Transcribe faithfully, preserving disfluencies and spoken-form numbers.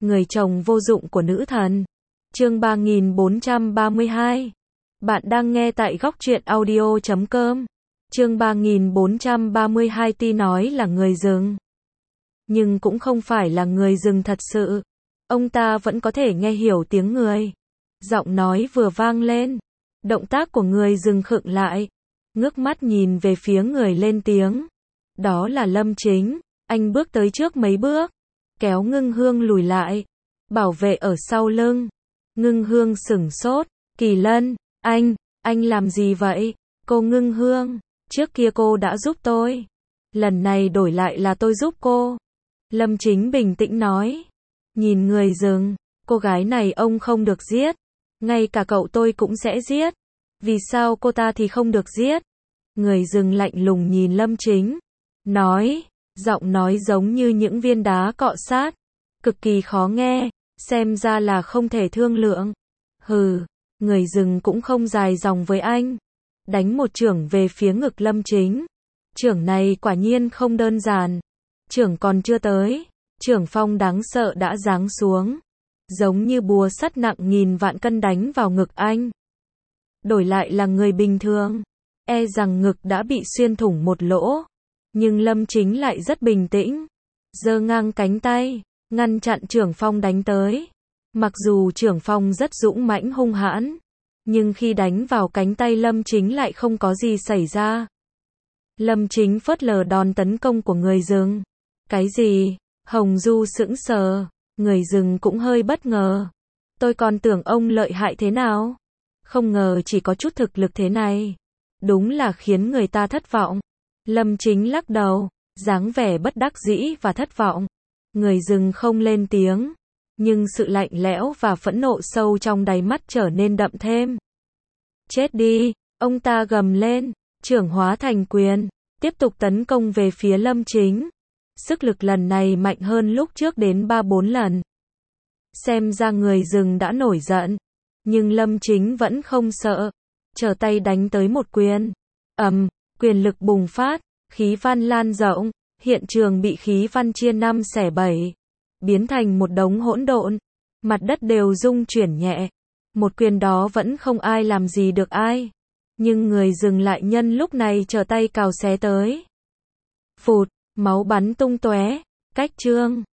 Người chồng vô dụng của nữ thần. Chương ba nghìn bốn trăm ba mươi hai. Bạn đang nghe tại góc truyện audio chấm com. Chương ba nghìn bốn trăm ba mươi hai. Ti nói là người rừng, nhưng cũng không phải là người rừng thật sự. Ông ta vẫn có thể nghe hiểu tiếng người. Giọng nói vừa vang lên, động tác của người rừng khựng lại, ngước mắt nhìn về phía người lên tiếng. Đó là Lâm Chính. Anh bước tới trước mấy bước, kéo Ngưng Hương lùi lại, bảo vệ ở sau lưng. Ngưng Hương sửng sốt. Kỳ Lân, anh, anh làm gì vậy? Cô Ngưng Hương, trước kia cô đã giúp tôi, lần này đổi lại là tôi giúp cô. Lâm Chính bình tĩnh nói. Nhìn người rừng, cô gái này ông không được giết, ngay cả cậu tôi cũng sẽ giết. Vì sao cô ta thì không được giết? Người rừng lạnh lùng nhìn Lâm Chính, nói, giọng nói giống như những viên đá cọ sát, cực kỳ khó nghe, xem ra là không thể thương lượng. Hừ, người rừng cũng không dài dòng với anh, đánh một chưởng về phía ngực Lâm Chính. Chưởng này quả nhiên không đơn giản. Chưởng còn chưa tới, chưởng phong đáng sợ đã giáng xuống, giống như búa sắt nặng nghìn vạn cân đánh vào ngực anh. Đổi lại là người bình thường, e rằng ngực đã bị xuyên thủng một lỗ. Nhưng Lâm Chính lại rất bình tĩnh, giơ ngang cánh tay, ngăn chặn chưởng phong đánh tới. Mặc dù chưởng phong rất dũng mãnh hung hãn, nhưng khi đánh vào cánh tay Lâm Chính lại không có gì xảy ra. Lâm Chính phớt lờ đòn tấn công của người rừng. Cái gì? Hồng Du sững sờ, người rừng cũng hơi bất ngờ. Tôi còn tưởng ông lợi hại thế nào, không ngờ chỉ có chút thực lực thế này. Đúng là khiến người ta thất vọng. Lâm Chính lắc đầu, dáng vẻ bất đắc dĩ và thất vọng. Người rừng không lên tiếng, nhưng sự lạnh lẽo và phẫn nộ sâu trong đáy mắt trở nên đậm thêm. Chết đi, ông ta gầm lên, chưởng hóa thành quyền, tiếp tục tấn công về phía Lâm Chính. Sức lực lần này mạnh hơn lúc trước đến ba bốn lần. Xem ra người rừng đã nổi giận, nhưng Lâm Chính vẫn không sợ, trở tay đánh tới một quyền. Ầm, quyền lực bùng phát, khí văn lan rộng, hiện trường bị khí văn chia năm xẻ bảy, biến thành một đống hỗn độn, mặt đất đều rung chuyển nhẹ. Một quyền đó vẫn không ai làm gì được ai, nhưng người rừng lại nhân lúc này trở tay cào xé tới. Phụt, máu bắn tung tóe. Cách chương